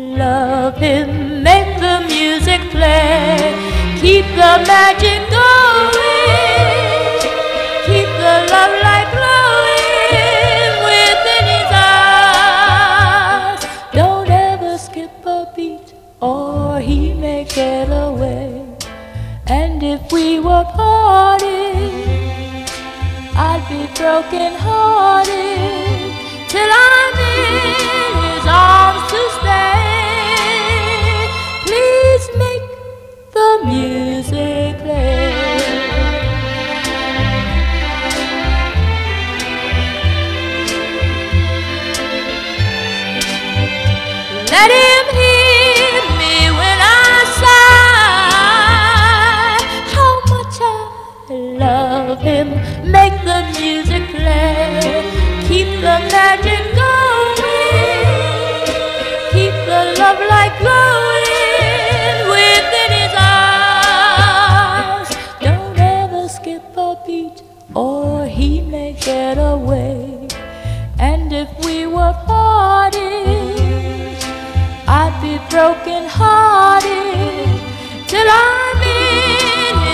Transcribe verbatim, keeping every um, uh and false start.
love him, make the music play, keep the magic going, keep the love light glowing within his eyes. Don't ever skip a beat or he may get away. And if we were parting, I'd be broken hearted till I'm in his arms to stay. Please make the music play. Let him hear me when I sigh, how much I love him. Make the music play, keep the magic going, keep the love light glowing within his eyes. Don't ever skip a beat or he may get away. And if we were parting, I'd be broken hearted till I'm in